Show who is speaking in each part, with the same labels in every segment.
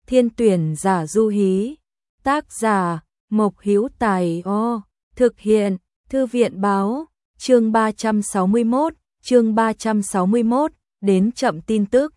Speaker 1: Thiên tuyển giả Du Hí. Tác giả Mộc Hữu Tài. Thực hiện Thư viện báo. Chương 361, đến chậm tin tức.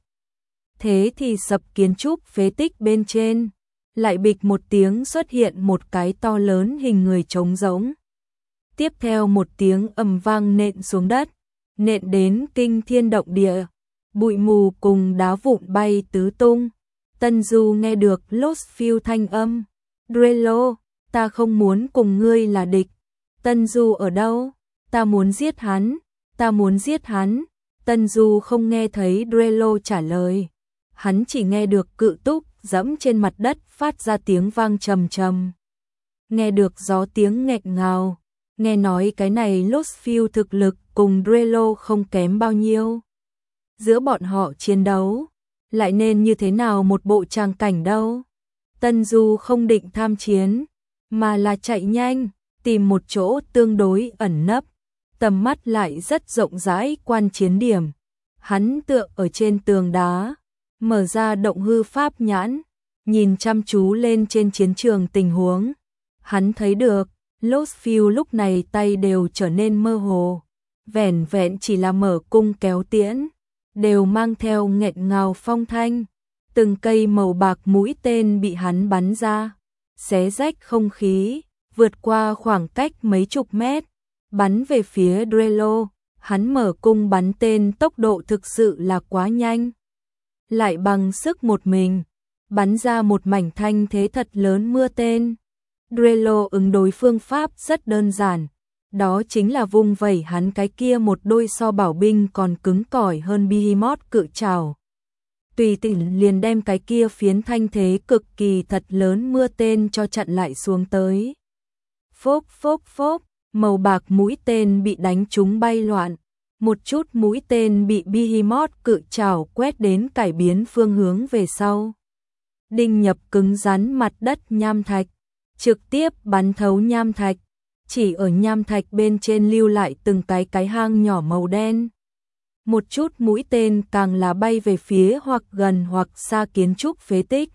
Speaker 1: Thế thì sập kiến trúc phế tích bên trên, lại bịch một tiếng xuất hiện một cái to lớn hình người trống rỗng. Tiếp theo một tiếng ầm vang nện xuống đất, nện đến kinh thiên động địa, bụi mù cùng đá vụn bay tứ tung. Tân Du nghe được Lostfield thanh âm. Drello, ta không muốn cùng ngươi là địch. Tân Du ở đâu? Ta muốn giết hắn, ta muốn giết hắn. Tân Du không nghe thấy Drello trả lời. Hắn chỉ nghe được cự túc dẫm trên mặt đất phát ra tiếng vang trầm trầm. Nghe được gió tiếng nghẹn ngào. Nghe nói cái này Lostfield thực lực cùng Drello không kém bao nhiêu. Giữa bọn họ chiến đấu, lại nên như thế nào một bộ tràng cảnh đâu. Tân Du không định tham chiến, mà là chạy nhanh, tìm một chỗ tương đối ẩn nấp, tầm mắt lại rất rộng rãi quan chiến điểm. Hắn tựa ở trên tường đá, mở ra động hư pháp nhãn, nhìn chăm chú lên trên chiến trường tình huống. Hắn thấy được, Lostfield lúc này tay đều trở nên mơ hồ, vẻn vẹn chỉ là mở cung kéo tiễn, đều mang theo nghẹn ngào phong thanh. Từng cây màu bạc mũi tên bị hắn bắn ra, xé rách không khí, vượt qua khoảng cách mấy chục mét, bắn về phía Drello. Hắn mở cung bắn tên tốc độ thực sự là quá nhanh, lại bằng sức một mình, bắn ra một mảnh thanh thế thật lớn mưa tên. Drello ứng đối phương pháp rất đơn giản, đó chính là vung vẩy hắn cái kia một đôi so bảo binh còn cứng cỏi hơn Behemoth cự trảo. Tùy tiện liền đem cái kia phiến thanh thế cực kỳ thật lớn mưa tên cho chặn lại xuống tới. Phốp phốp phốp, màu bạc mũi tên bị đánh trúng bay loạn, một chút mũi tên bị Behemoth cự trảo quét đến cải biến phương hướng về sau. Đinh nhập cứng rắn mặt đất nham thạch, trực tiếp bắn thấu nham thạch, chỉ ở nham thạch bên trên lưu lại từng cái hang nhỏ màu đen. Một chút mũi tên càng là bay về phía hoặc gần hoặc xa kiến trúc phế tích,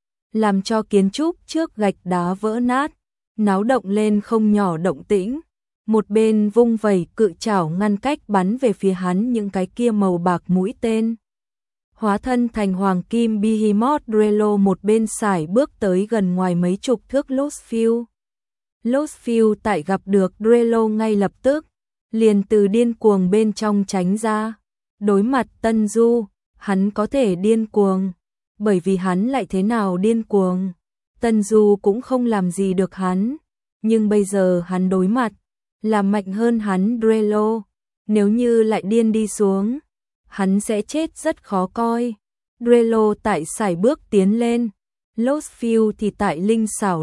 Speaker 1: làm cho kiến trúc trước gạch đá vỡ nát, náo động lên không nhỏ động tĩnh. Một bên vung vẩy cự trảo ngăn cách bắn về phía hắn những cái kia màu bạc mũi tên. Hóa thân thành hoàng kim Behemoth Drello một bên sải bước tới gần ngoài mấy chục thước Lostfield. Lostfield tại gặp được Drello ngay lập tức, liền từ điên cuồng bên trong tránh ra. Đối mặt Tân Du, hắn có thể điên cuồng, bởi vì hắn lại thế nào điên cuồng, Tân Du cũng không làm gì được hắn. Nhưng bây giờ hắn đối mặt là mạnh hơn hắn Drello, nếu như lại điên đi xuống, hắn sẽ chết rất khó coi. Drello tại sải bước tiến lên, Lostfield thì tại linh xảo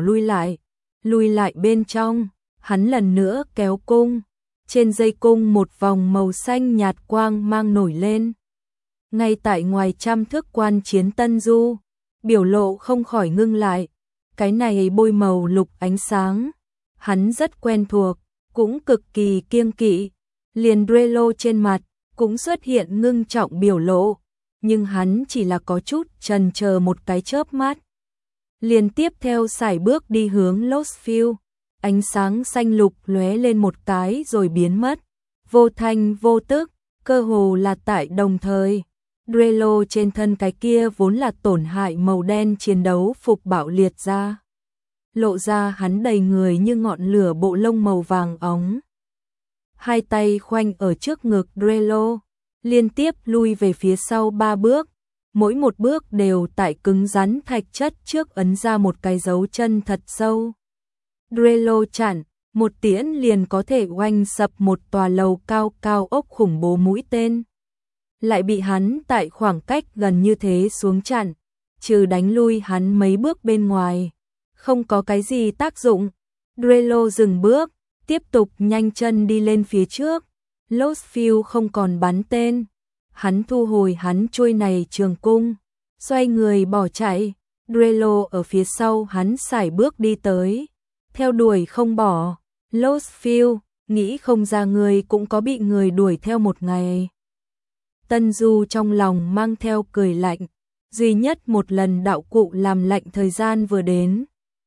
Speaker 1: lùi lại bên trong. Hắn lần nữa kéo cung, trên dây cung một vòng màu xanh nhạt quang mang nổi lên. Ngay tại ngoài trăm thước quan chiến Tân Du, biểu lộ không khỏi ngưng lại. Cái này bôi màu lục ánh sáng, hắn rất quen thuộc, cũng cực kỳ kiêng kỵ. Liền Drello trên mặt cũng xuất hiện ngưng trọng biểu lộ, nhưng hắn chỉ là có chút chần chờ một cái chớp mắt. Liền tiếp theo sải bước đi hướng Lostfield, ánh sáng xanh lục lóe lên một cái rồi biến mất, vô thanh vô tức, cơ hồ là tại đồng thời. Drello trên thân cái kia vốn là tổn hại màu đen chiến đấu phục bạo liệt ra, lộ ra hắn đầy người như ngọn lửa bộ lông màu vàng óng. Hai tay khoanh ở trước ngực Drello, liên tiếp lui về phía sau 3 bước, mỗi một bước đều tại cứng rắn thạch chất trước ấn ra một cái dấu chân thật sâu. Drello chặn, một tiễn liền có thể oanh sập một tòa lầu cao cao ốc khủng bố mũi tên. Lại bị hắn tại khoảng cách gần như thế xuống chặn, trừ đánh lui hắn mấy bước bên ngoài, không có cái gì tác dụng. Drello dừng bước, tiếp tục nhanh chân đi lên phía trước. Lostfield không còn bắn tên, hắn thu hồi hắn chuôi này trường cung, xoay người bỏ chạy. Drello ở phía sau hắn sải bước đi tới, theo đuổi không bỏ. Lostfield, nghĩ không ra người cũng có bị người đuổi theo một ngày. Tân Du trong lòng mang theo cười lạnh, duy nhất một lần đạo cụ làm lạnh thời gian vừa đến.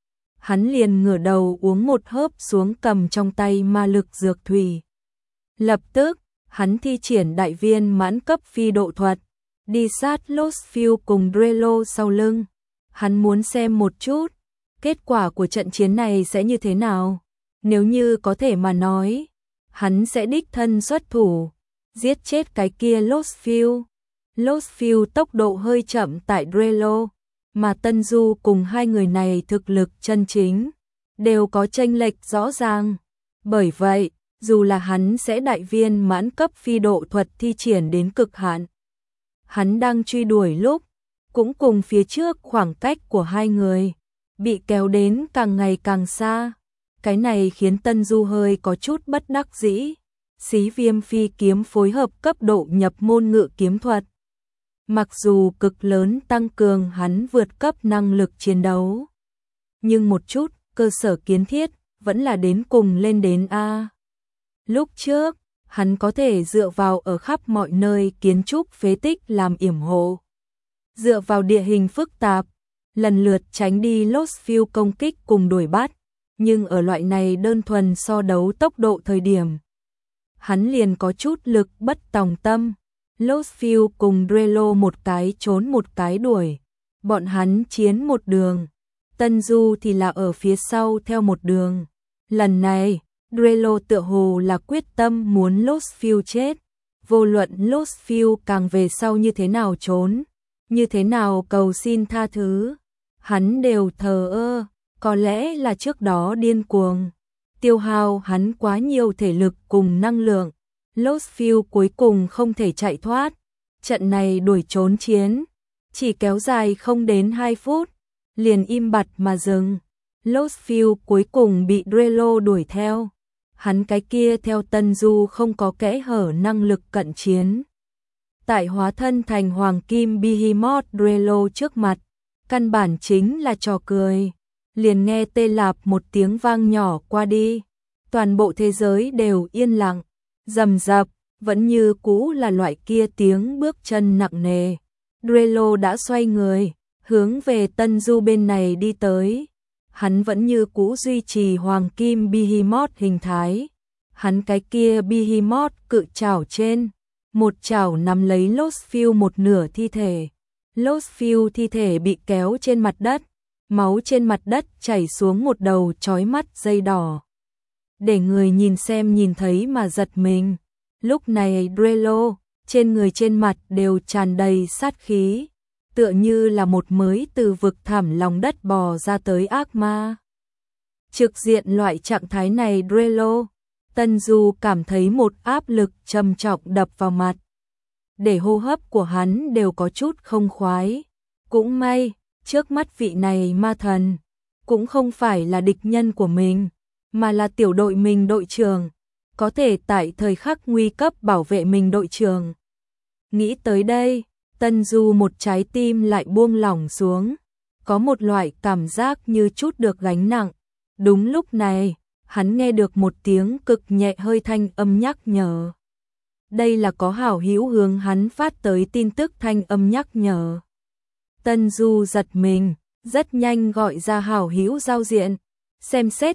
Speaker 1: Hắn liền ngửa đầu uống một hớp xuống cầm trong tay ma lực dược thủy. Lập tức, hắn thi triển đại viên mãn cấp phi độ thuật, đi sát Lostfield cùng Drello sau lưng. Hắn muốn xem một chút, kết quả của trận chiến này sẽ như thế nào. Nếu như có thể mà nói, hắn sẽ đích thân xuất thủ, giết chết cái kia Lostfield. Lostfield tốc độ hơi chậm tại Drello, mà Tân Du cùng hai người này thực lực chân chính đều có chênh lệch rõ ràng. Bởi vậy, dù là hắn sẽ đại viên mãn cấp phi độ thuật thi triển đến cực hạn, hắn đang truy đuổi lúc, cũng cùng phía trước khoảng cách của hai người bị kéo đến càng ngày càng xa. Cái này khiến Tân Du hơi có chút bất đắc dĩ. Xí Viêm phi kiếm phối hợp cấp độ nhập môn ngự kiếm thuật, mặc dù cực lớn tăng cường hắn vượt cấp năng lực chiến đấu, nhưng một chút cơ sở kiến thiết vẫn là đến cùng lên đến A. Lúc trước, hắn có thể dựa vào ở khắp mọi nơi kiến trúc phế tích làm yểm hộ, dựa vào địa hình phức tạp, lần lượt tránh đi Lostfield công kích cùng đuổi bắt, nhưng ở loại này đơn thuần so đấu tốc độ thời điểm, hắn liền có chút lực bất tòng tâm. Lostfield cùng Drello một cái trốn một cái đuổi, bọn hắn chiến một đường, Tân Du thì là ở phía sau theo một đường. Lần này, Drello tựa hồ là quyết tâm muốn Lostfield chết, vô luận Lostfield càng về sau như thế nào trốn, như thế nào cầu xin tha thứ, hắn đều thờ ơ. Có lẽ là trước đó điên cuồng, tiêu hao hắn quá nhiều thể lực cùng năng lượng, Lostfield cuối cùng không thể chạy thoát. Trận này đuổi trốn chiến chỉ kéo dài không đến 2 phút, liền im bặt mà dừng. Lostfield cuối cùng bị Drello đuổi theo. Hắn cái kia theo Tân Du không có kẽ hở năng lực cận chiến. Tại hóa thân thành hoàng kim Behemoth Drello trước mặt, căn bản chính là trò cười. Liền nghe tê lạp một tiếng vang nhỏ qua đi, toàn bộ thế giới đều yên lặng, rầm rập, vẫn như cũ là loại kia tiếng bước chân nặng nề. Drello đã xoay người, hướng về Tân Du bên này đi tới. Hắn vẫn như cũ duy trì hoàng kim Behemoth hình thái. Hắn cái kia Behemoth cự chảo trên, một chảo nắm lấy Lostfield một nửa thi thể. Lostfield thi thể bị kéo trên mặt đất, máu trên mặt đất chảy xuống một đầu chói mắt dây đỏ, để người nhìn xem nhìn thấy mà giật mình. Lúc này Drello, trên người trên mặt đều tràn đầy sát khí, tựa như là một mới từ vực thẳm lòng đất bò ra tới ác ma. Trực diện loại trạng thái này Drello, Tân Du cảm thấy một áp lực trầm trọng đập vào mặt, để hô hấp của hắn đều có chút không khoái. Cũng may, trước mắt vị này ma thần cũng không phải là địch nhân của mình, mà là tiểu đội mình đội trưởng, có thể tại thời khắc nguy cấp bảo vệ mình đội trưởng. Nghĩ tới đây, Tân Du một trái tim lại buông lỏng xuống, có một loại cảm giác như chút được gánh nặng. Đúng lúc này, hắn nghe được một tiếng cực nhẹ hơi thanh âm nhắc nhở. Đây là có hảo hữu hướng hắn phát tới tin tức thanh âm nhắc nhở. Tân Du giật mình, rất nhanh gọi ra hảo hữu giao diện, xem xét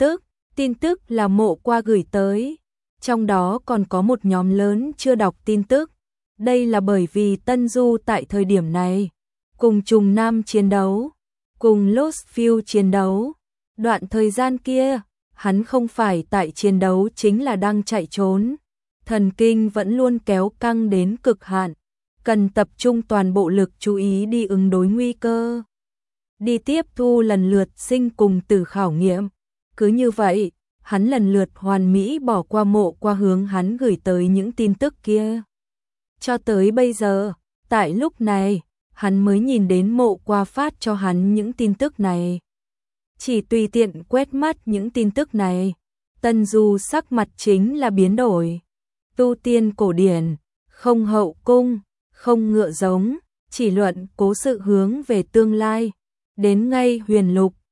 Speaker 1: tin tức là Mộ Qua gửi tới, trong đó còn có một nhóm lớn chưa đọc tin tức. Đây là bởi vì Tân Du tại thời điểm này, cùng Trùng Nam chiến đấu, cùng Lostfield chiến đấu. Đoạn thời gian kia, hắn không phải tại chiến đấu chính là đang chạy trốn. Thần kinh vẫn luôn kéo căng đến cực hạn, cần tập trung toàn bộ lực chú ý đi ứng đối nguy cơ, đi tiếp thu lần lượt sinh cùng tử khảo nghiệm. Cứ như vậy, hắn lần lượt hoàn mỹ bỏ qua Mộ Qua hướng hắn gửi tới những tin tức kia. Cho tới bây giờ, tại lúc này, hắn mới nhìn đến Mộ Qua phát cho hắn những tin tức này. Chỉ tùy tiện quét mắt những tin tức này, Tân Du sắc mặt chính là biến đổi. Tu tiên cổ điển, không hậu cung, không ngựa giống, chỉ luận cố sự hướng về tương lai, đến ngay huyền lục,